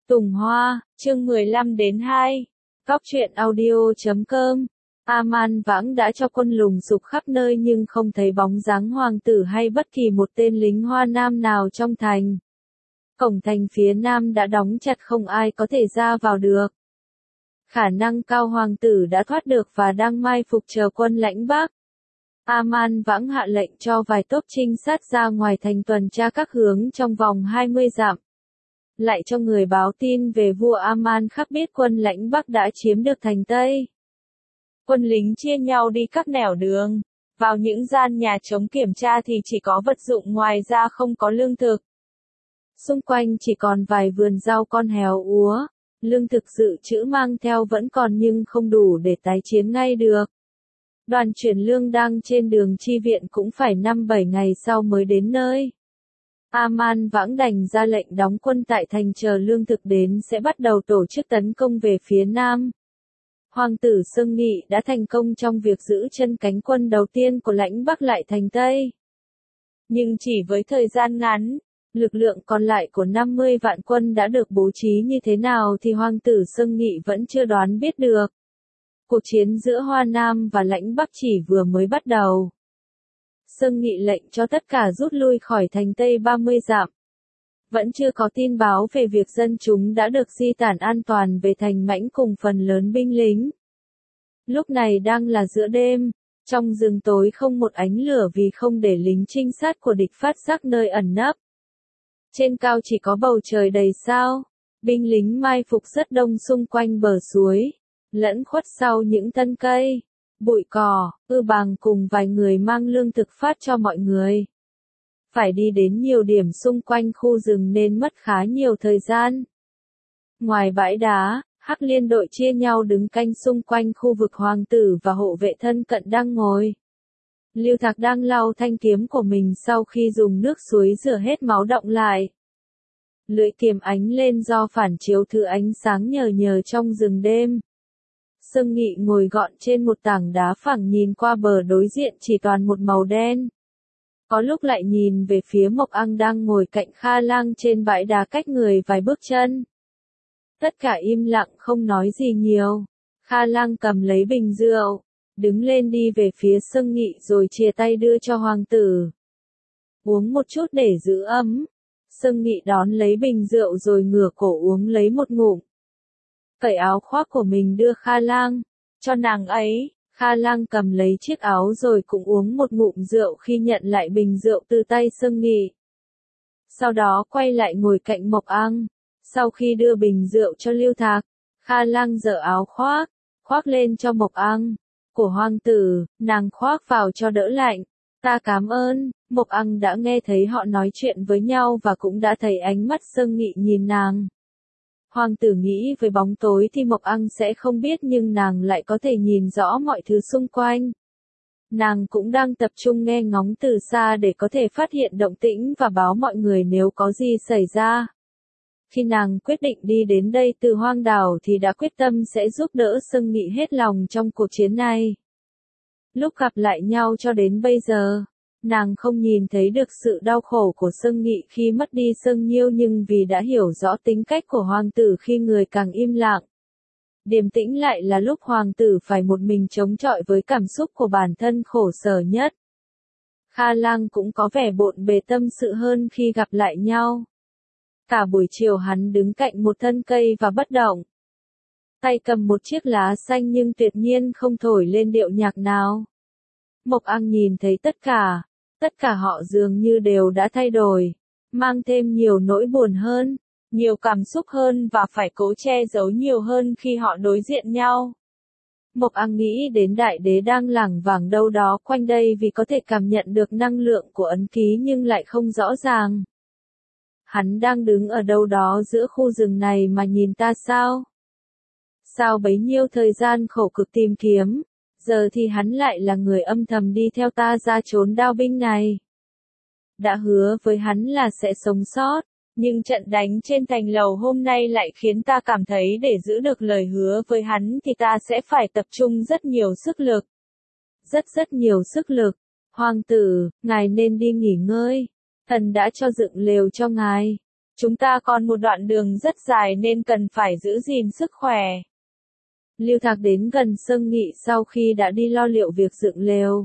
Tùng Hoa, chương 15 đến 2. Góc truyện audio.com. Aman Vãng đã cho quân lùng sục khắp nơi nhưng không thấy bóng dáng hoàng tử hay bất kỳ một tên lính Hoa Nam nào trong thành. Cổng thành phía nam đã đóng chặt, không ai có thể ra vào được. Khả năng cao hoàng tử đã thoát được và đang mai phục chờ quân lãnh Bắc. Aman Vãng hạ lệnh cho vài tốp trinh sát ra ngoài thành tuần tra các hướng trong vòng 20 dặm. Lại cho người báo tin về vua Aman khắc biết quân lãnh Bắc đã chiếm được thành Tây. Quân lính chia nhau đi các nẻo đường, vào những gian nhà trống kiểm tra thì chỉ có vật dụng, ngoài ra không có lương thực. Xung quanh chỉ còn vài vườn rau con héo úa, lương thực dự trữ mang theo vẫn còn nhưng không đủ để tái chiến ngay được. Đoàn chuyển lương đang trên đường chi viện cũng phải 5-7 ngày sau mới đến nơi. Aman Vãng đành ra lệnh đóng quân tại thành chờ lương thực đến sẽ bắt đầu tổ chức tấn công về phía nam. Hoàng tử Sương Nghị đã thành công trong việc giữ chân cánh quân đầu tiên của lãnh Bắc lại thành Tây. Nhưng chỉ với thời gian ngắn, lực lượng còn lại của 50 vạn quân đã được bố trí như thế nào thì hoàng tử Sương Nghị vẫn chưa đoán biết được. Cuộc chiến giữa Hoa Nam và lãnh Bắc chỉ vừa mới bắt đầu. Sương Nghị lệnh cho tất cả rút lui khỏi thành Tây 30 dặm. Vẫn chưa có tin báo về việc dân chúng đã được di tản an toàn về thành Mãnh cùng phần lớn binh lính. Lúc này đang là giữa đêm, trong rừng tối không một ánh lửa vì không để lính trinh sát của địch phát giác nơi ẩn nấp. Trên cao chỉ có bầu trời đầy sao, binh lính mai phục rất đông xung quanh bờ suối, lẫn khuất sau những thân cây, bụi cỏ, bàng cùng vài người mang lương thực phát cho mọi người. Phải đi đến nhiều điểm xung quanh khu rừng nên mất khá nhiều thời gian. Ngoài bãi đá, Hắc Liên đội chia nhau đứng canh xung quanh khu vực hoàng tử và hộ vệ thân cận đang ngồi. Lưu Thạc đang lau thanh kiếm của mình sau khi dùng nước suối rửa hết máu đọng lại. Lưỡi kiếm ánh lên do phản chiếu thứ ánh sáng nhờ nhờ trong rừng đêm. Sương Nghị ngồi gọn trên một tảng đá phẳng nhìn qua bờ đối diện chỉ toàn một màu đen. Có lúc lại nhìn về phía Mộc Ang đang ngồi cạnh Kha Lang trên bãi đá cách người vài bước chân. Tất cả im lặng không nói gì nhiều. Kha Lang cầm lấy bình rượu, đứng lên đi về phía Sương Nghị rồi chìa tay đưa cho hoàng tử. Uống một chút để giữ ấm. Sương Nghị đón lấy bình rượu rồi ngửa cổ uống lấy một ngụm. Cởi áo khoác của mình đưa Kha Lang, cho nàng ấy. Kha Lang cầm lấy chiếc áo rồi cũng uống một ngụm rượu khi nhận lại bình rượu từ tay Sương Nghị. Sau đó quay lại ngồi cạnh Mộc Ang. Sau khi đưa bình rượu cho Lưu Thạc, Kha Lang giở áo khoác lên cho Mộc Ang. Của hoàng tử, nàng khoác vào cho đỡ lạnh. Ta cảm ơn. Mộc Ang đã nghe thấy họ nói chuyện với nhau và cũng đã thấy ánh mắt Sương Nghị nhìn nàng. Hoàng tử nghĩ với bóng tối thì Mộc Ang sẽ không biết nhưng nàng lại có thể nhìn rõ mọi thứ xung quanh. Nàng cũng đang tập trung nghe ngóng từ xa để có thể phát hiện động tĩnh và báo mọi người nếu có gì xảy ra. Khi nàng quyết định đi đến đây từ hoang đảo thì đã quyết tâm sẽ giúp đỡ Sương Nghị hết lòng trong cuộc chiến này. Lúc gặp lại nhau cho đến bây giờ, nàng không nhìn thấy được sự đau khổ của Sương Nghị khi mất đi Sương Nhiêu nhưng vì đã hiểu rõ tính cách của hoàng tử khi người càng im lặng. Điềm tĩnh lại là lúc hoàng tử phải một mình chống chọi với cảm xúc của bản thân khổ sở nhất. Kha Lang cũng có vẻ bộn bề tâm sự hơn khi gặp lại nhau. Cả buổi chiều hắn đứng cạnh một thân cây và bất động. Tay cầm một chiếc lá xanh nhưng tuyệt nhiên không thổi lên điệu nhạc nào. Mộc Ang nhìn thấy tất cả họ dường như đều đã thay đổi, mang thêm nhiều nỗi buồn hơn, nhiều cảm xúc hơn và phải cố che giấu nhiều hơn khi họ đối diện nhau. Mộc Ang nghĩ đến đại đế đang lảng vảng đâu đó quanh đây vì có thể cảm nhận được năng lượng của ấn ký nhưng lại không rõ ràng. Hắn đang đứng ở đâu đó giữa khu rừng này mà nhìn ta sao? Sao bấy nhiêu thời gian khổ cực tìm kiếm, giờ thì hắn lại là người âm thầm đi theo ta ra chốn đao binh này. Đã hứa với hắn là sẽ sống sót, nhưng trận đánh trên thành lầu hôm nay lại khiến ta cảm thấy để giữ được lời hứa với hắn thì ta sẽ phải tập trung rất nhiều sức lực. Rất nhiều sức lực. Hoàng tử, ngài nên đi nghỉ ngơi. Thần đã cho dựng lều cho ngài. Chúng ta còn một đoạn đường rất dài nên cần phải giữ gìn sức khỏe. Lưu Thạc đến gần Sương Nghị sau khi đã đi lo liệu việc dựng lều.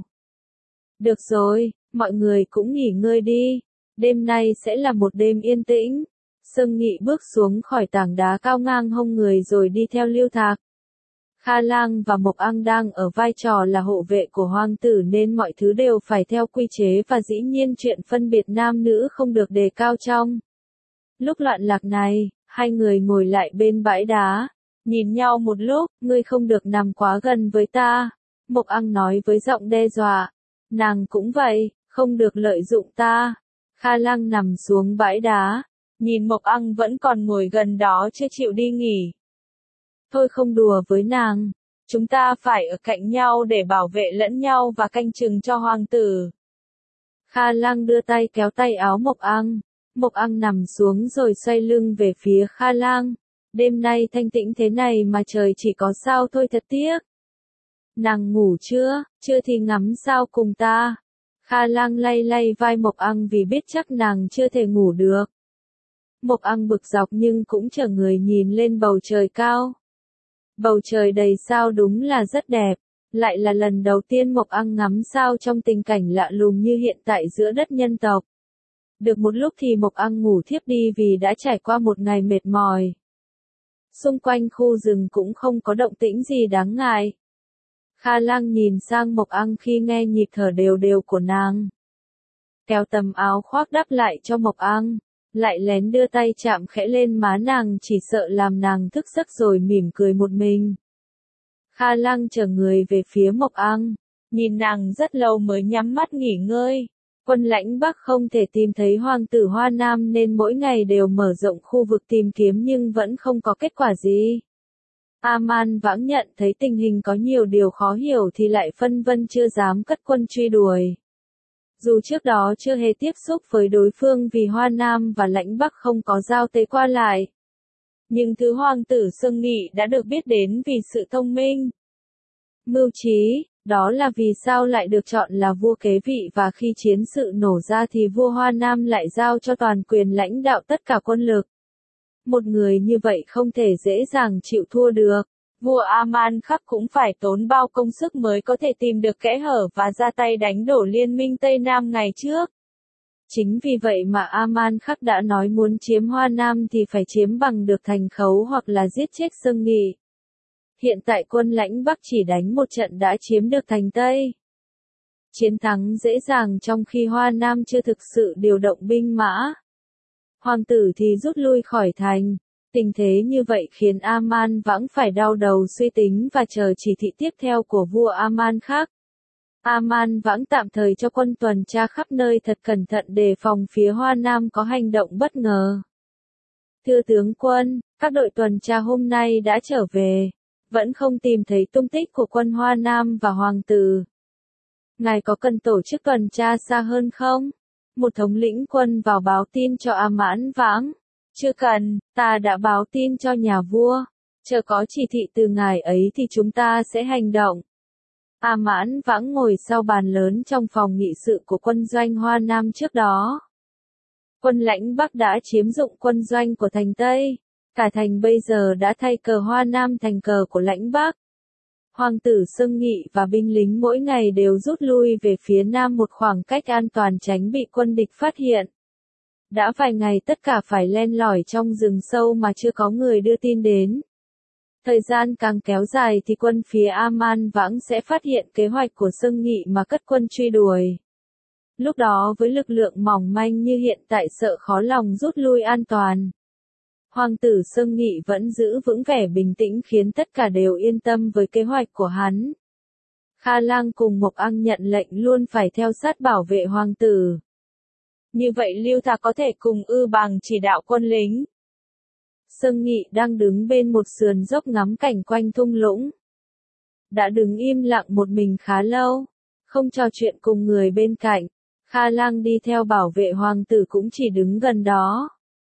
Được rồi, mọi người cũng nghỉ ngơi đi. Đêm nay sẽ là một đêm yên tĩnh. Sương Nghị bước xuống khỏi tảng đá cao ngang hông người rồi đi theo Lưu Thạc. Kha Lang và Mộc Ang đang ở vai trò là hộ vệ của hoàng tử nên mọi thứ đều phải theo quy chế và dĩ nhiên chuyện phân biệt nam nữ không được đề cao trong. Lúc loạn lạc này, hai người ngồi lại bên bãi đá, nhìn nhau một lúc, ngươi không được nằm quá gần với ta. Mộc Ang nói với giọng đe dọa. Nàng cũng vậy, không được lợi dụng ta. Kha Lang nằm xuống bãi đá, nhìn Mộc Ang vẫn còn ngồi gần đó chưa chịu đi nghỉ. Thôi không đùa với nàng, chúng ta phải ở cạnh nhau để bảo vệ lẫn nhau và canh chừng cho hoàng tử. Kha Lang đưa tay kéo tay áo Mộc Ang. Mộc Ang nằm xuống rồi xoay lưng về phía Kha Lang. Đêm nay thanh tĩnh thế này mà trời chỉ có sao thôi, thật tiếc. Nàng ngủ chưa? Chưa thì ngắm sao cùng ta. Kha Lang lay lay vai Mộc Ang vì biết chắc nàng chưa thể ngủ được. Mộc Ang bực dọc nhưng cũng trở người nhìn lên bầu trời cao. Bầu trời đầy sao đúng là rất đẹp. Lại là lần đầu tiên Mộc Ang ngắm sao trong tình cảnh lạ lùng như hiện tại giữa đất nhân tộc. Được một lúc thì Mộc Ang ngủ thiếp đi vì đã trải qua một ngày mệt mỏi. Xung quanh khu rừng cũng không có động tĩnh gì đáng ngại. Kha Lang nhìn sang Mộc Ang khi nghe nhịp thở đều đều của nàng. Kéo tấm áo khoác đắp lại cho Mộc Ang, lại lén đưa tay chạm khẽ lên má nàng chỉ sợ làm nàng thức giấc rồi mỉm cười một mình. Kha Lang trở người về phía Mộc Ang, nhìn nàng rất lâu mới nhắm mắt nghỉ ngơi. Quân Lãnh Bắc không thể tìm thấy hoàng tử Hoa Nam nên mỗi ngày đều mở rộng khu vực tìm kiếm nhưng vẫn không có kết quả gì. A-man Vãng nhận thấy tình hình có nhiều điều khó hiểu thì lại phân vân chưa dám cất quân truy đuổi. Dù trước đó chưa hề tiếp xúc với đối phương vì Hoa Nam và Lãnh Bắc không có giao tế qua lại. Nhưng thứ hoàng tử Sương Nghị đã được biết đến vì sự thông minh, mưu trí, đó là vì sao lại được chọn là vua kế vị và khi chiến sự nổ ra thì vua Hoa Nam lại giao cho toàn quyền lãnh đạo tất cả quân lực. Một người như vậy không thể dễ dàng chịu thua được. Vua A-man Khắc cũng phải tốn bao công sức mới có thể tìm được kẽ hở và ra tay đánh đổ liên minh Tây Nam ngày trước. Chính vì vậy mà A-man Khắc đã nói muốn chiếm Hoa Nam thì phải chiếm bằng được thành khấu hoặc là giết chết Sương Nghị. Hiện tại quân Lãnh Bắc chỉ đánh một trận đã chiếm được thành Tây. Chiến thắng dễ dàng trong khi Hoa Nam chưa thực sự điều động binh mã. Hoàng tử thì rút lui khỏi thành. Tình thế như vậy khiến A-man Vãng phải đau đầu suy tính và chờ chỉ thị tiếp theo của vua A-man Khắc. A-man Vãng tạm thời cho quân tuần tra khắp nơi thật cẩn thận đề phòng phía Hoa Nam có hành động bất ngờ. Thưa tướng quân, các đội tuần tra hôm nay đã trở về. Vẫn không tìm thấy tung tích của quân Hoa Nam và hoàng tử. Ngài có cần tổ chức tuần tra xa hơn không? Một thống lĩnh quân vào báo tin cho A-man Vãng. Chưa cần, ta đã báo tin cho nhà vua. Chờ có chỉ thị từ ngài ấy thì chúng ta sẽ hành động. A-man Vãng ngồi sau bàn lớn trong phòng nghị sự của quân doanh Hoa Nam trước đó. Quân Lãnh Bắc đã chiếm dụng quân doanh của thành Tây. Cả thành bây giờ đã thay cờ Hoa Nam thành cờ của Lãnh Bắc. Hoàng tử Sương Nghị và binh lính mỗi ngày đều rút lui về phía Nam một khoảng cách an toàn tránh bị quân địch phát hiện. Đã vài ngày tất cả phải len lỏi trong rừng sâu mà chưa có người đưa tin đến. Thời gian càng kéo dài thì quân phía A-man Vãng sẽ phát hiện kế hoạch của Sương Nghị mà cất quân truy đuổi. Lúc đó với lực lượng mỏng manh như hiện tại sợ khó lòng rút lui an toàn. Hoàng tử Sương Nghị vẫn giữ vững vẻ bình tĩnh khiến tất cả đều yên tâm với kế hoạch của hắn. Kha Lang cùng Mộc Ang nhận lệnh luôn phải theo sát bảo vệ hoàng tử. Như vậy Lưu Thạc có thể cùng Ư Bằng chỉ đạo quân lính. Sương Nghị đang đứng bên một sườn dốc ngắm cảnh quanh thung lũng. Đã đứng im lặng một mình khá lâu, không trò chuyện cùng người bên cạnh. Kha Lang đi theo bảo vệ hoàng tử cũng chỉ đứng gần đó.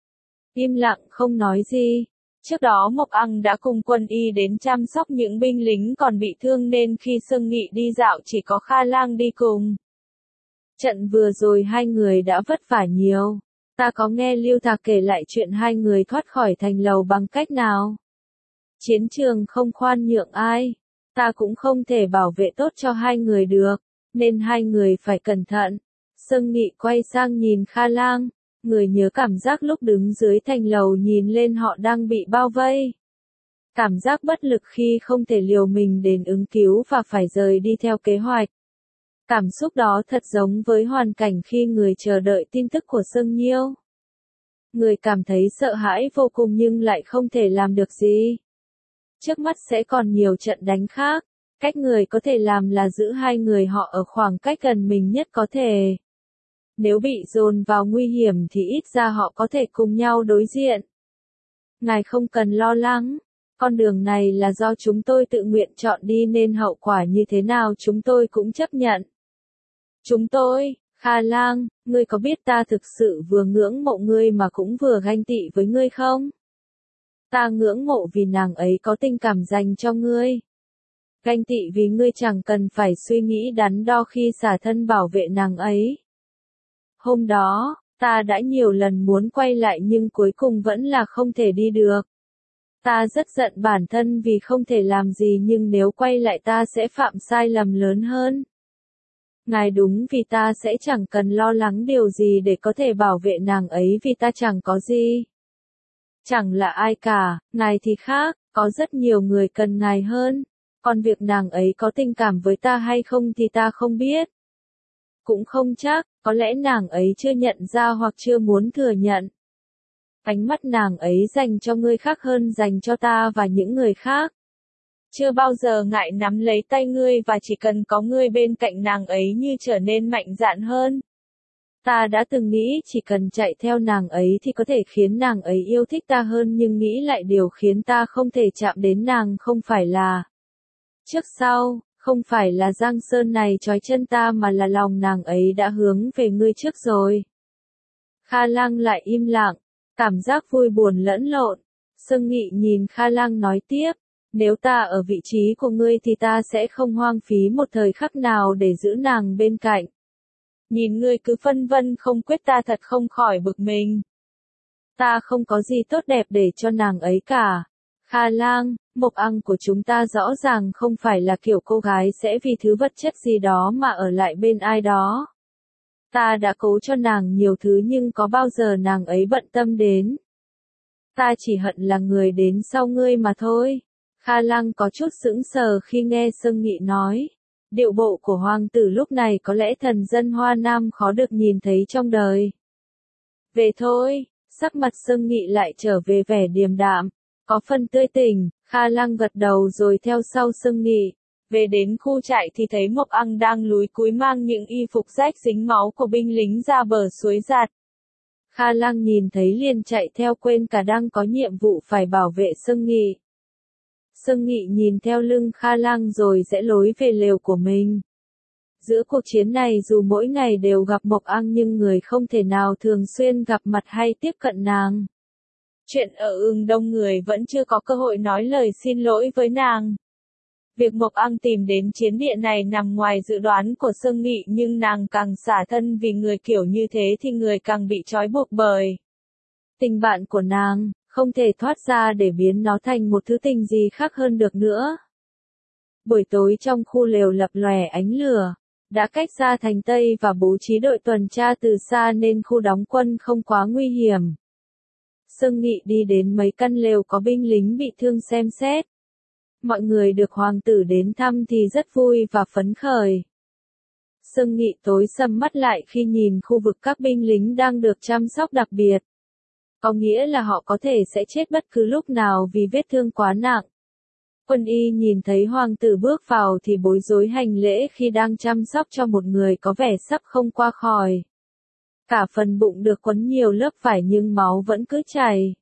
Im lặng không nói gì. Trước đó Mộc Ang đã cùng quân y đến chăm sóc những binh lính còn bị thương nên khi Sương Nghị đi dạo chỉ có Kha Lang đi cùng. Trận vừa rồi hai người đã vất vả nhiều. Ta có nghe Lưu Thạc kể lại chuyện hai người thoát khỏi thành lầu bằng cách nào. Chiến trường không khoan nhượng ai. Ta cũng không thể bảo vệ tốt cho hai người được, nên hai người phải cẩn thận. Sương Nghị quay sang nhìn Kha Lang, người nhớ cảm giác lúc đứng dưới thành lầu nhìn lên họ đang bị bao vây. Cảm giác bất lực khi không thể liều mình đến ứng cứu và phải rời đi theo kế hoạch. Cảm xúc đó thật giống với hoàn cảnh khi người chờ đợi tin tức của Sương Nhiêu. Người cảm thấy sợ hãi vô cùng nhưng lại không thể làm được gì. Trước mắt sẽ còn nhiều trận đánh khác, cách người có thể làm là giữ hai người họ ở khoảng cách gần mình nhất có thể. Nếu bị dồn vào nguy hiểm thì ít ra họ có thể cùng nhau đối diện. Ngài không cần lo lắng, con đường này là do chúng tôi tự nguyện chọn đi nên hậu quả như thế nào chúng tôi cũng chấp nhận. Chúng tôi, Kha Lang, ngươi có biết ta thực sự vừa ngưỡng mộ ngươi mà cũng vừa ganh tị với ngươi không? Ta ngưỡng mộ vì nàng ấy có tình cảm dành cho ngươi. Ganh tị vì ngươi chẳng cần phải suy nghĩ đắn đo khi xả thân bảo vệ nàng ấy. Hôm đó, ta đã nhiều lần muốn quay lại nhưng cuối cùng vẫn là không thể đi được. Ta rất giận bản thân vì không thể làm gì nhưng nếu quay lại ta sẽ phạm sai lầm lớn hơn. Ngài đúng vì ta sẽ chẳng cần lo lắng điều gì để có thể bảo vệ nàng ấy vì ta chẳng có gì. Chẳng là ai cả, ngài thì khác, có rất nhiều người cần ngài hơn. Còn việc nàng ấy có tình cảm với ta hay không thì ta không biết. Cũng không chắc, có lẽ nàng ấy chưa nhận ra hoặc chưa muốn thừa nhận. Ánh mắt nàng ấy dành cho người khác hơn dành cho ta và những người khác. Chưa bao giờ ngại nắm lấy tay ngươi và chỉ cần có ngươi bên cạnh nàng ấy như trở nên mạnh dạn hơn. Ta đã từng nghĩ chỉ cần chạy theo nàng ấy thì có thể khiến nàng ấy yêu thích ta hơn nhưng nghĩ lại điều khiến ta không thể chạm đến nàng không phải là trước sau, không phải là giang sơn này trói chân ta mà là lòng nàng ấy đã hướng về ngươi trước rồi. Kha Lang lại im lặng, cảm giác vui buồn lẫn lộn. Sương Nghị nhìn Kha Lang nói tiếp, nếu ta ở vị trí của ngươi thì ta sẽ không hoang phí một thời khắc nào để giữ nàng bên cạnh. Nhìn ngươi cứ phân vân không quyết ta thật không khỏi bực mình. Ta không có gì tốt đẹp để cho nàng ấy cả. Kha Lang, Mộc Ăng của chúng ta rõ ràng không phải là kiểu cô gái sẽ vì thứ vật chất gì đó mà ở lại bên ai đó. Ta đã cố cho nàng nhiều thứ nhưng có bao giờ nàng ấy bận tâm đến. Ta chỉ hận là người đến sau ngươi mà thôi. Kha Lang có chút sững sờ khi nghe Sương Nghị nói. Điệu bộ của hoàng tử lúc này có lẽ thần dân Hoa Nam khó được nhìn thấy trong đời. Về thôi, sắc mặt Sương Nghị lại trở về vẻ điềm đạm, có phần tươi tỉnh. Kha Lang gật đầu rồi theo sau Sương Nghị. Về đến khu trại thì thấy Mộc Ăng đang lúi cúi mang những y phục rách dính máu của binh lính ra bờ suối giặt. Kha Lang nhìn thấy liền chạy theo quên cả đang có nhiệm vụ phải bảo vệ Sương Nghị. Sương Nghị nhìn theo lưng Kha Lang rồi rẽ lối về lều của mình. Giữa cuộc chiến này dù mỗi ngày đều gặp Mộc Ăng nhưng người không thể nào thường xuyên gặp mặt hay tiếp cận nàng. Chuyện ở Ưng Đông người vẫn chưa có cơ hội nói lời xin lỗi với nàng. Việc Mộc Ăng tìm đến chiến địa này nằm ngoài dự đoán của Sương Nghị nhưng nàng càng xả thân vì người kiểu như thế thì người càng bị trói buộc bởi tình bạn của nàng, không thể thoát ra để biến nó thành một thứ tình gì khác hơn được nữa. Buổi tối trong khu lều lập lòe ánh lửa, đã cách ra thành Tây và bố trí đội tuần tra từ xa nên khu đóng quân không quá nguy hiểm. Sương Nghị đi đến mấy căn lều có binh lính bị thương xem xét. Mọi người được hoàng tử đến thăm thì rất vui và phấn khởi. Sương Nghị tối sầm mắt lại khi nhìn khu vực các binh lính đang được chăm sóc đặc biệt. Có nghĩa là họ có thể sẽ chết bất cứ lúc nào vì vết thương quá nặng. Quân y nhìn thấy hoàng tử bước vào thì bối rối hành lễ khi đang chăm sóc cho một người có vẻ sắp không qua khỏi. Cả phần bụng được quấn nhiều lớp vải nhưng máu vẫn cứ chảy.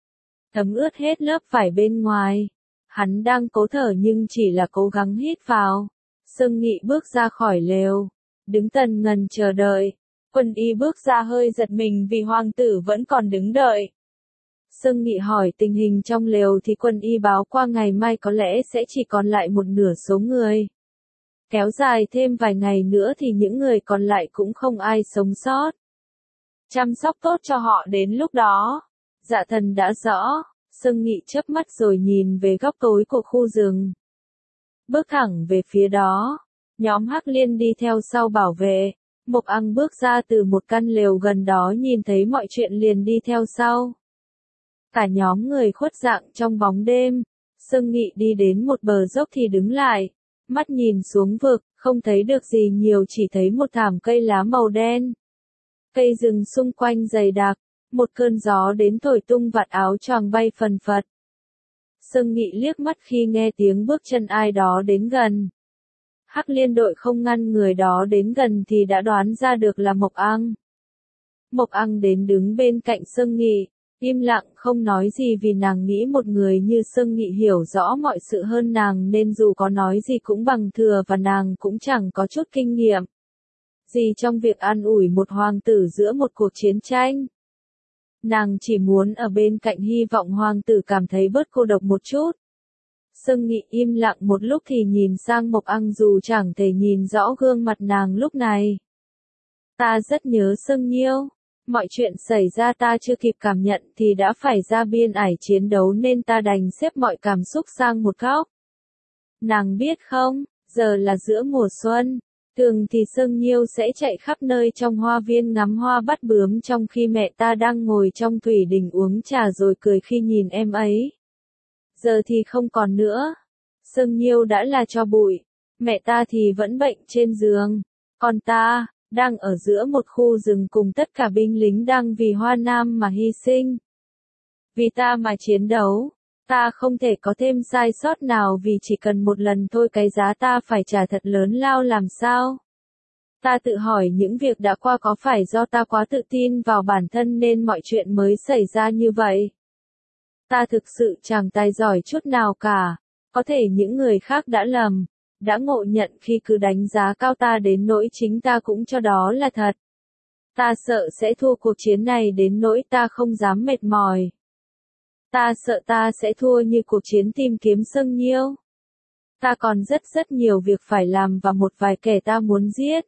Thấm ướt hết lớp vải bên ngoài. Hắn đang cố thở nhưng chỉ là cố gắng hít vào. Sương Nghị bước ra khỏi lều, đứng tần ngần chờ đợi. Quân y bước ra hơi giật mình vì hoàng tử vẫn còn đứng đợi. Sương Nghị hỏi tình hình trong lều thì quân y báo qua ngày mai có lẽ sẽ chỉ còn lại một nửa số người. Kéo dài thêm vài ngày nữa thì những người còn lại cũng không ai sống sót. chăm sóc tốt cho họ đến lúc đó. Dạ thần đã rõ. Sương Nghị chớp mắt rồi nhìn về góc tối của khu rừng. Bước thẳng về phía đó. Nhóm Hắc Liên đi theo sau bảo vệ. Mộc Ăng bước ra từ một căn lều gần đó nhìn thấy mọi chuyện liền đi theo sau. Cả nhóm người khuất dạng trong bóng đêm. Sương Nghị đi đến một bờ dốc thì đứng lại. Mắt nhìn xuống vực, không thấy được gì nhiều chỉ thấy một thảm cây lá màu đen. Cây rừng xung quanh dày đặc. Một cơn gió đến thổi tung vạt áo choàng bay phần phật. Sương Nghị liếc mắt khi nghe tiếng bước chân ai đó đến gần. Hắc Liên đội không ngăn người đó đến gần thì đã đoán ra được là Mộc Ăng. Mộc Ăng đến đứng bên cạnh Sương Nghị, im lặng không nói gì vì nàng nghĩ một người như Sương Nghị hiểu rõ mọi sự hơn nàng nên dù có nói gì cũng bằng thừa và nàng cũng chẳng có chút kinh nghiệm gì trong việc an ủi một hoàng tử giữa một cuộc chiến tranh. Nàng chỉ muốn ở bên cạnh hy vọng hoàng tử cảm thấy bớt cô độc một chút. Sương Nghị im lặng một lúc thì nhìn sang Mộc Ăng dù chẳng thể nhìn rõ gương mặt nàng lúc này. Ta rất nhớ Sương Nhiêu. Mọi chuyện xảy ra ta chưa kịp cảm nhận thì đã phải ra biên ải chiến đấu nên ta đành xếp mọi cảm xúc sang một góc. Nàng biết không, giờ là giữa mùa xuân. Thường thì Sương Nhiêu sẽ chạy khắp nơi trong hoa viên ngắm hoa bắt bướm trong khi mẹ ta đang ngồi trong thủy đình uống trà rồi cười khi nhìn em ấy. Giờ thì không còn nữa. Sương Nhiêu đã là tro bụi. Mẹ ta thì vẫn bệnh trên giường. Còn ta, đang ở giữa một khu rừng cùng tất cả binh lính đang vì Hoa Nam mà hy sinh. Vì ta mà chiến đấu. Ta không thể có thêm sai sót nào vì chỉ cần một lần thôi cái giá ta phải trả thật lớn lao làm sao. Ta tự hỏi những việc đã qua có phải do ta quá tự tin vào bản thân nên mọi chuyện mới xảy ra như vậy. Ta thực sự chẳng tài giỏi chút nào cả. Có thể những người khác đã lầm, đã ngộ nhận khi cứ đánh giá cao ta đến nỗi chính ta cũng cho đó là thật. Ta sợ sẽ thua cuộc chiến này đến nỗi ta không dám mệt mỏi. Ta sợ ta sẽ thua như cuộc chiến tìm kiếm Sương Nhiêu. Ta còn rất nhiều việc phải làm và một vài kẻ ta muốn giết.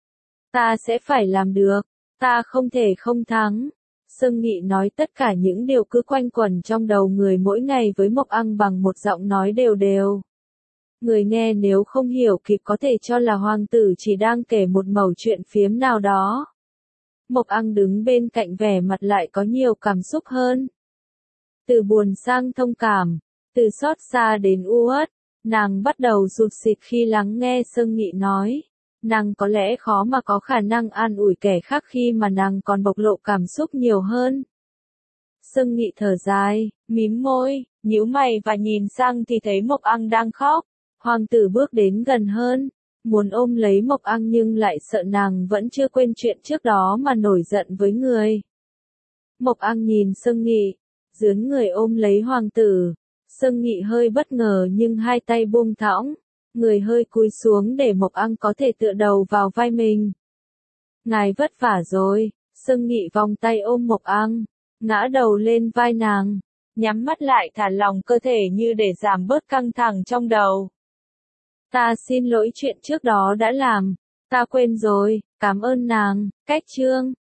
Ta sẽ phải làm được. Ta không thể không thắng. Sương Nghị nói tất cả những điều cứ quanh quẩn trong đầu người mỗi ngày với Mộc Ăng bằng một giọng nói đều đều. Người nghe nếu không hiểu kịp có thể cho là hoàng tử chỉ đang kể một mẩu chuyện phiếm nào đó. Mộc Ăng đứng bên cạnh vẻ mặt lại có nhiều cảm xúc hơn. Từ buồn sang thông cảm, từ xót xa đến u uất, nàng bắt đầu rụt rịch khi lắng nghe Sương Nghị nói. Nàng có lẽ khó mà có khả năng an ủi kẻ khác khi mà nàng còn bộc lộ cảm xúc nhiều hơn. Sương Nghị thở dài, mím môi, nhíu mày và nhìn sang thì thấy Mộc Ăng đang khóc. Hoàng tử bước đến gần hơn, muốn ôm lấy Mộc Ăng nhưng lại sợ nàng vẫn chưa quên chuyện trước đó mà nổi giận với người. Mộc Ăng nhìn Sương Nghị, dướn người ôm lấy hoàng tử. Sương Nghị hơi bất ngờ nhưng hai tay buông thõng, người hơi cúi xuống để Mộc Ăng có thể tựa đầu vào vai mình. Ngài vất vả rồi. Sương Nghị vòng tay ôm Mộc Ăng, ngã đầu lên vai nàng, nhắm mắt lại thả lỏng cơ thể như để giảm bớt căng thẳng trong đầu. Ta xin lỗi chuyện trước đó đã làm, ta quên rồi, cảm ơn nàng. Cách chương